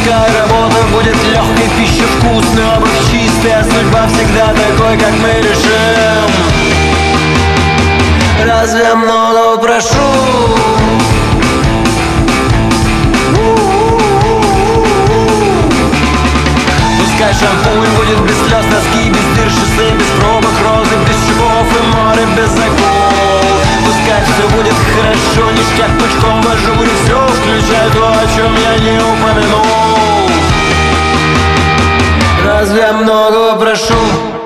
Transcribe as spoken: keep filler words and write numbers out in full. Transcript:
Пускай работа будет легкой, пища вкусной, обувь чистая, судьба всегда такой, как мы решим. Разве я много прошу? Пускай шампунь будет без слез, носки без дыр, шоссе без пробок, розы без шипов и море без акул. Пускай все будет хорошо, ништяк пучком в ажуре, все включая то, о чем я не упомянул. Разве я многого прошу?